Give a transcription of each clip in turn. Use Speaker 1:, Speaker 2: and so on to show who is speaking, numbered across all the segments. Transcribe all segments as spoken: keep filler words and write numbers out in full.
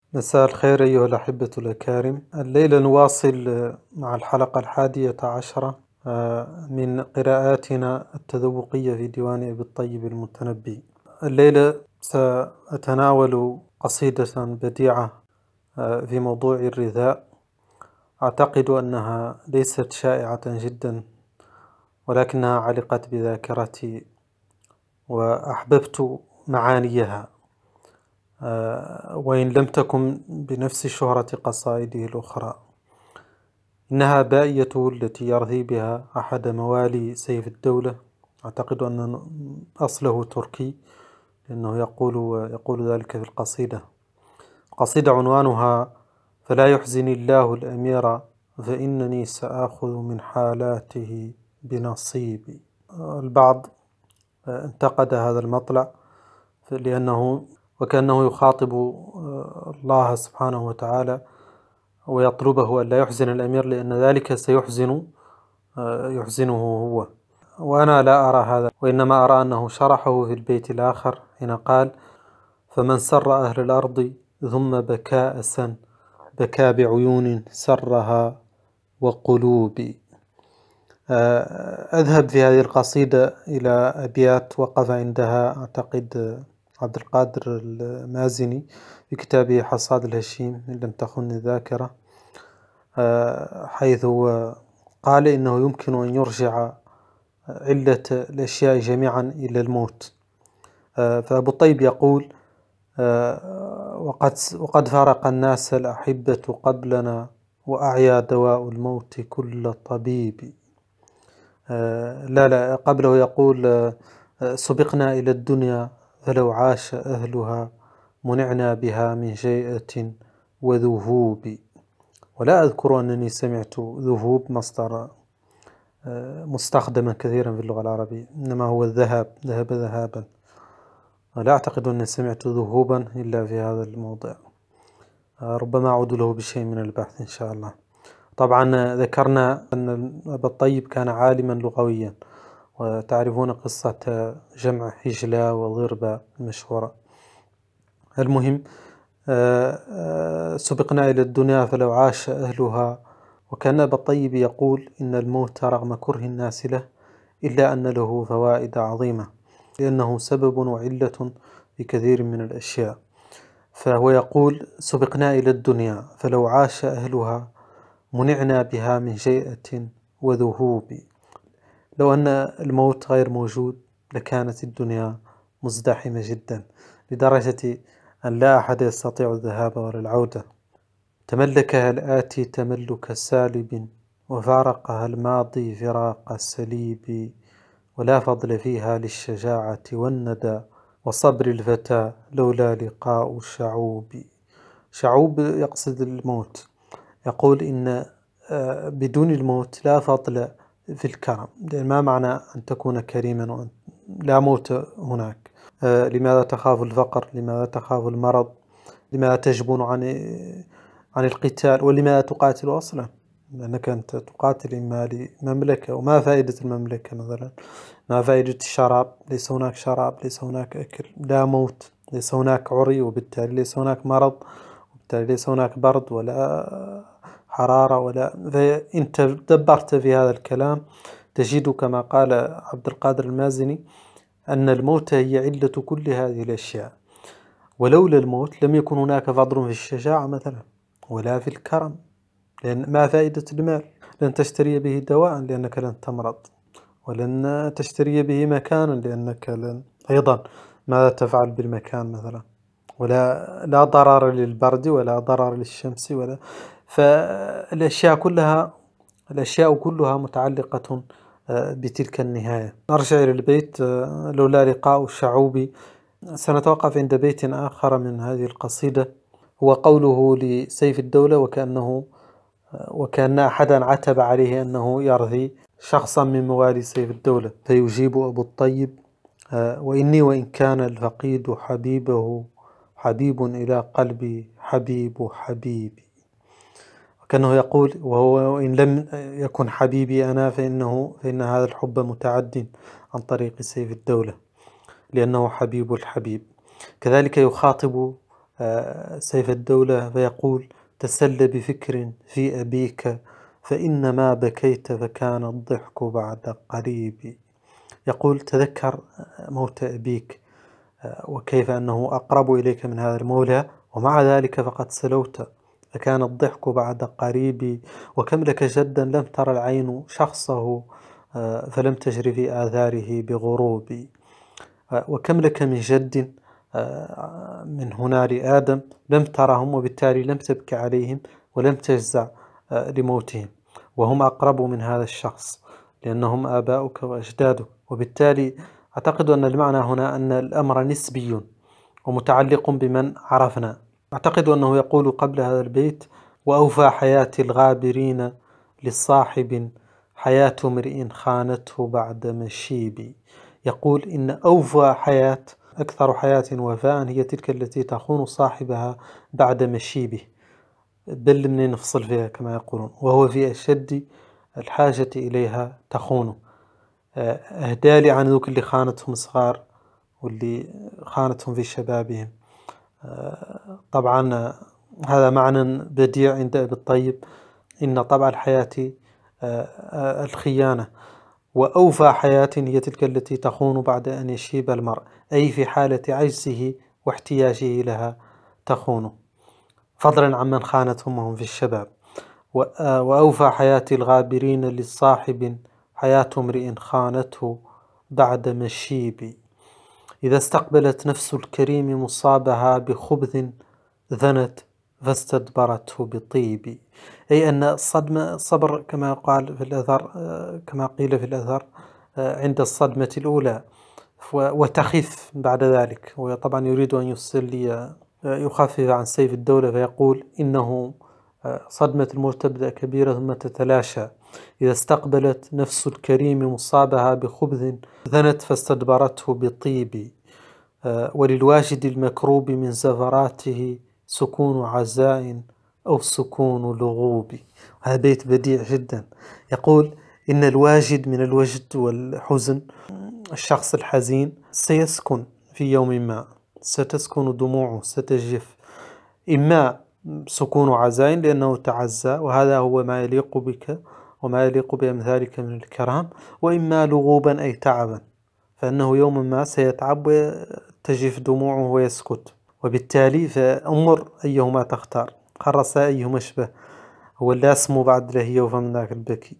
Speaker 1: مساء الخير أيها الأحبة الأكارم. الليلة نواصل مع الحلقة الحادية عشرة من قراءاتنا التذوقية في ديوان أبي الطيب المتنبي. الليلة سأتناول قصيدة بديعة في موضوع الرثاء. أعتقد أنها ليست شائعة جدا، ولكنها علقت بذاكرتي وأحببت معانيها، وإن لم تكن بنفس شهرة قصائده الأخرى. إنها بائيته التي يرثي بها أحد موالي سيف الدولة. أعتقد أن أصله تركي، لأنه يقول يقول ذلك في القصيدة. قصيدة عنوانها فلا يحزن الله الأمير فإنني سآخذ من حالاته بنصيبي. البعض انتقد هذا المطلع لأنه وكأنه يخاطب الله سبحانه وتعالى ويطلبه أن لا يحزن الأمير، لأن ذلك سيحزن يحزنه هو. وأنا لا أرى هذا، وإنما أرى أنه شرحه في البيت الآخر حين قال فمن سر أهل الأرض ثم بكاء أسا بكى بعيون سرها وقلوبي. أذهب في هذه القصيدة إلى أبيات وقف عندها أعتقد عبد القادر المازني في كتابه حصاد الهشيم إن لم تخن الذاكرة، حيث قال إنه يمكن أن يرجع علة الأشياء جميعا إلى الموت. فأبو الطيب يقول وقد, وقد فارق الناس الأحبة قبلنا وأعيا دواء الموت كل طبيب. لا لا قبله يقول سبقنا إلى الدنيا فلو عاش أهلها منعنا بها من شيئة وذهوب. ولا أذكر أنني سمعت ذهوب مصدر مستخدما كثيرا في اللغة العربية، إنما هو الذهاب، ذهب ذهابا. لا أعتقد أني سمعت ذهوبا إلا في هذا الموضع. ربما أعود له بشيء من البحث إن شاء الله. طبعا ذكرنا أن أبا الطيب كان عالما لغويا، وتعرفون قصة جمع حجلة وضربة المشهورة. المهم سبقنا إلى الدنيا فلو عاش أهلها. وكان أبا الطيب يقول إن الموت رغم كره الناس له إلا أن له فوائد عظيمة، لأنه سبب وعلة في كثير من الأشياء. فهو يقول سبقنا إلى الدنيا فلو عاش أهلها منعنا بها من شيئة وذهوب. لو أن الموت غير موجود لكانت الدنيا مزدحمة جدا، لدرجة أن لا أحد يستطيع الذهاب ولا العودة. تملكها الآتي تملك سالب وفارقها الماضي فراق السليب، ولا فضل فيها للشجاعة والندى وصبر الفتى لولا لقاء شعوب. شعوب يقصد الموت. يقول إن بدون الموت لا فضل في الكرم. ما معنى أن تكون كريما لا موت هناك؟ لماذا تخاف الفقر؟ لماذا تخاف المرض؟ لماذا تجبن عن عن القتال؟ ولماذا تقاتل أصلا؟ لأنك أنت تقاتل إما لمملكة، وما فائدة المملكة مثلا؟ ما فائدة الشراب؟ ليس هناك شراب، ليس هناك أكل. لا موت، ليس هناك عري، وبالتالي ليس هناك مرض، وبالتالي ليس هناك برد ولا حرارة ولا. فإن تدبرت في هذا الكلام تجد كما قال عبد القادر المازني أن الموت هي علة كل هذه الأشياء. ولولا الموت لم يكن هناك فضل في الشجاعة مثلا ولا في الكرم، لأن ما فائدة المال؟ لن تشتري به دواء لأنك لن تمرض، ولن تشتري به مكانا لأنك لن أيضا ماذا تفعل بالمكان مثلا؟ ولا لا ضرر للبرد ولا ضرر للشمس ولا. فالأشياء كلها الأشياء كلها متعلقة بتلك النهاية. نرجع إلى البيت لولا لقاء الشعوب. سنتوقف عند بيت آخر من هذه القصيدة، هو قوله لسيف الدولة وكأنه وكأن أحدا عتب عليه أنه يرثي شخصا من موالي سيف الدولة، فيجيب أبو الطيب وإني وإن كان الفقيد حبيبه حبيب إلى قلبي حبيب حبيبي. وكأنه يقول وهو إن لم يكن حبيبي أنا فإنه فإن هذا الحب متعد عن طريق سيف الدولة، لأنه حبيب الحبيب. كذلك يخاطب سيف الدولة فيقول: تسل بفكر في أبيك فإنما بكيت فكان الضحك بعد قريب. يقول: تذكر موت أبيك وكيف أنه أقرب إليك من هذا المولى، ومع ذلك فقد سلوت فكان الضحك بعد قريب. وكم لك جدا لم تر العين شخصه فلم تجر في آثاره بغروب. وكم لك من جد من هنا لآدم لم ترهم وبالتالي لم تبكي عليهم ولم تجزع لموتهم، وهم أقرب من هذا الشخص لأنهم آباؤك وأجدادك. وبالتالي أعتقد أن المعنى هنا أن الأمر نسبي ومتعلق بمن عرفنا. أعتقد أنه يقول قبل هذا البيت: وأوفى حياة الغابرين للصاحب حياة امرئ خانته بعد مشيب. يقول إن أوفى حياة، أكثر حياة وفاء، هي تلك التي تخون صاحبها بعد مشيبه، بل من نفصل فيها كما يقولون، وهو في أشد الحاجة إليها تخونه. أهدالي عن ذوك اللي خانتهم صغار واللي خانتهم في شبابهم. طبعا هذا معنى بديع عند أبي الطيب: إن طبع الحياة الخيانة، وأوفى حياة هي تلك التي تخون بعد أن يشيب المرء، أي في حالة عجزه واحتياجه لها تخونه، فضلا عمن خانتهم وهم في الشباب. وأوفى حياة الغابرين للصاحب حياة امرئ خانته بعد مشيب. إذا استقبلت نفس الكريم مصابها بخبث ذنت فاستدبرته بطيب. أي أن الصدمة الصبر كما قال في الأثر، كما قيل في الأثر، عند الصدمة الأولى وتخف بعد ذلك. وطبعا يريد أن يسلي يخفف عن سيف الدولة فيقول: إنه صدمة الموت تبدأ كبيرة ثم تتلاشى. إذا استقبلت نفس الكريم مصابها بخبث ذنت فاستدبرته بطيب. وللواجد المكروب من زفراته سكون عزاء أو سكون لغوب. هذا بيت بديع جدا. يقول إن الواجد من الوجد والحزن، الشخص الحزين سيسكن في يوم ما، ستسكن دموعه، ستجف، إما سكون عزاء لأنه تعزى وهذا هو ما يليق بك وما يليق بأمثالك من الكرام، وإما لغوبا أي تعبا، فإنه يوم ما سيتعب وتجف دموعه ويسكت. وبالتالي فأمر أيهما تختار، خرس أيهما أشبه، هو اللي اسمه بعد له يوفى من ذاك البكي.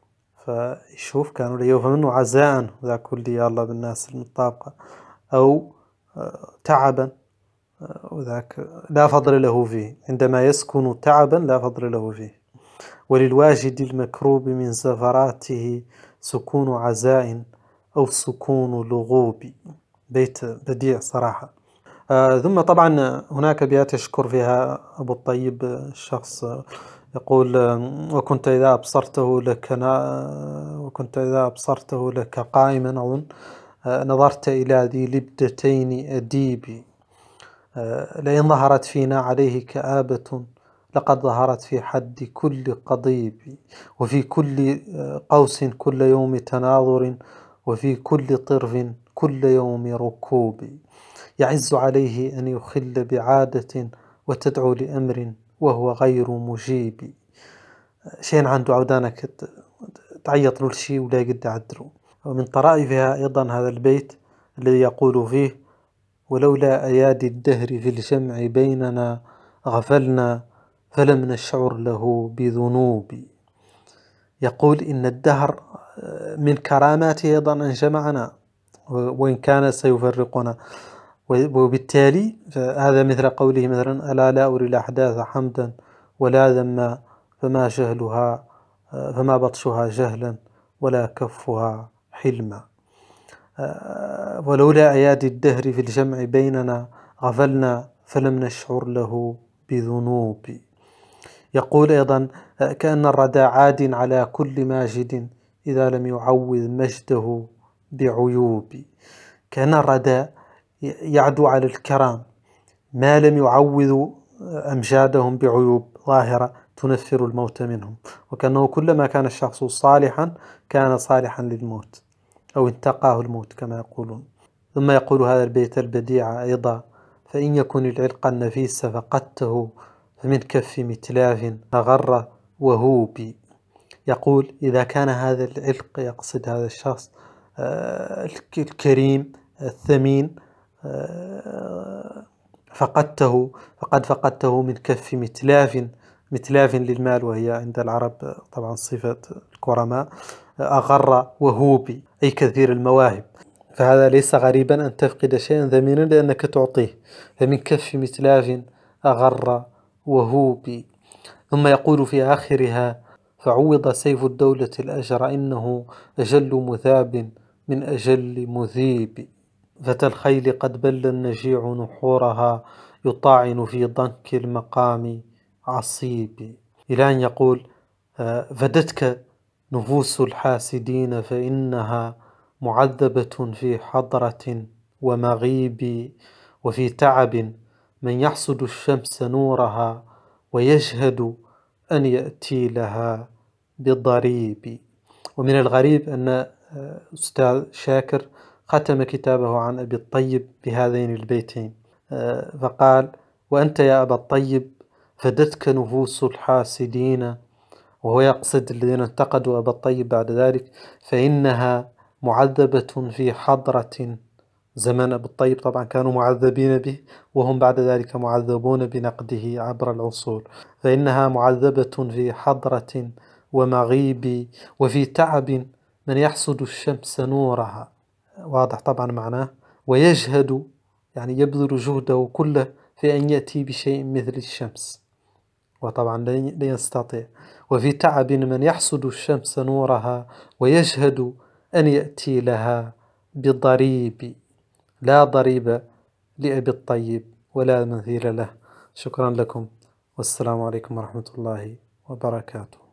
Speaker 1: فيشوف كانوا ليوفى منه عزاء ذاك كل يا الله بالناس المطابقة، أو تعبا وذاك لا فضل له فيه، عندما يسكن تعبا لا فضل له فيه. وللواجد المكروب من زفراته سكون عزاء أو سكون لغوب. بيت بديع صراحة. آه ثم طبعا هناك بيات يشكر فيها أبو الطيب الشخص، يقول: وكنت إذا أبصرته لك وكنت إذا أبصرته لك قائما أظن نظرت إلى ذي لبدتين أديبي. لئن ظهرت فينا عليه كآبة لقد ظهرت في حد كل قضيب، وفي كل قوس كل يوم تناظر، وفي كل طرف كل يوم ركوب. يعز عليه أن يخل بعادة وتدعو لأمر وهو غير مجيب. شين عنده عودانك تعيط له الشيء ولا يقد عدله. ومن طرائفها أيضا هذا البيت الذي يقول فيه: ولولا أيادي الدهر في الجمع بيننا غفلنا فلم نشعر له بذنوب. يقول إن الدهر من كراماته أيضا أن جمعنا وإن كان سيفرقنا، وبالتالي هذا مثل قوله مثلا: ألا لا أري الأحداث حمدا ولا ذما فما جهلها فما بطشها جهلا ولا كفها حلما. ولولا أيادي الدهر في الجمع بيننا غفلنا فلم نشعر له بذنوب. يقول أيضا: كأن الردى عاد على كل ماجد إذا لم يعوذ مجده بعيوب. كأن الردى يعدو على الكرام ما لم يعوذوا أمجادهم بعيوب ظاهرة تنفر الموت منهم، وكأنه كلما كان الشخص صالحا كان صالحا للموت أو انتقاه الموت كما يقولون. ثم يقول هذا البيت البديع أيضا: فإن يكن العلق النفيس فقدته فمن كف متلاف أغر وهوبي. يقول إذا كان هذا العلق، يقصد هذا الشخص الكريم الثمين، فقدته فقد فقدته من كف متلاف، متلاف للمال وهي عند العرب طبعا صفة الكرماء، أغر وهوبي أي كثير المواهب، فهذا ليس غريبا أن تفقد شيئا ثمينا لأنك تعطيه، فمن كف متلاف أغر وهوبي. ثم يقول في آخرها فعوض سيف الدولة الأجر إنه أجل مثاب من أجل مذيب، فتى الخيل قد بل النجيع نحورها يطاعن في ضنك المقام عصيب، إلى أن يقول فدتك نفوس الحاسدين فإنها معذبة في حضرة ومغيب، وفي تعب من يحسد الشمس نورها ويجهد أن يأتي لها بضريب. ومن الغريب أن أستاذ شاكر ختم كتابه عن أبي الطيب بهذين البيتين، فقال وأنت يا أبا الطيب فدتك نفوس الحاسدين، وهو يقصد الذين انتقدوا أبا الطيب بعد ذلك، فإنها معذبة في حضرة، زمن أبي الطيب طبعا كانوا معذبين به وهم بعد ذلك معذبون بنقده عبر العصور، فإنها معذبة في حضرة ومغيب، وفي تعب من يحسد الشمس نورها، واضح طبعا معناه، ويجهد يعني يبذل جهده كله في أن يأتي بشيء مثل الشمس، وطبعا لا يستطيع. وفي تعب من يحسد الشمس نورها ويجهد أن يأتي لها بضريب، لا ضريب لأبي الطيب ولا مثيل له. شكرا لكم، والسلام عليكم ورحمة الله وبركاته.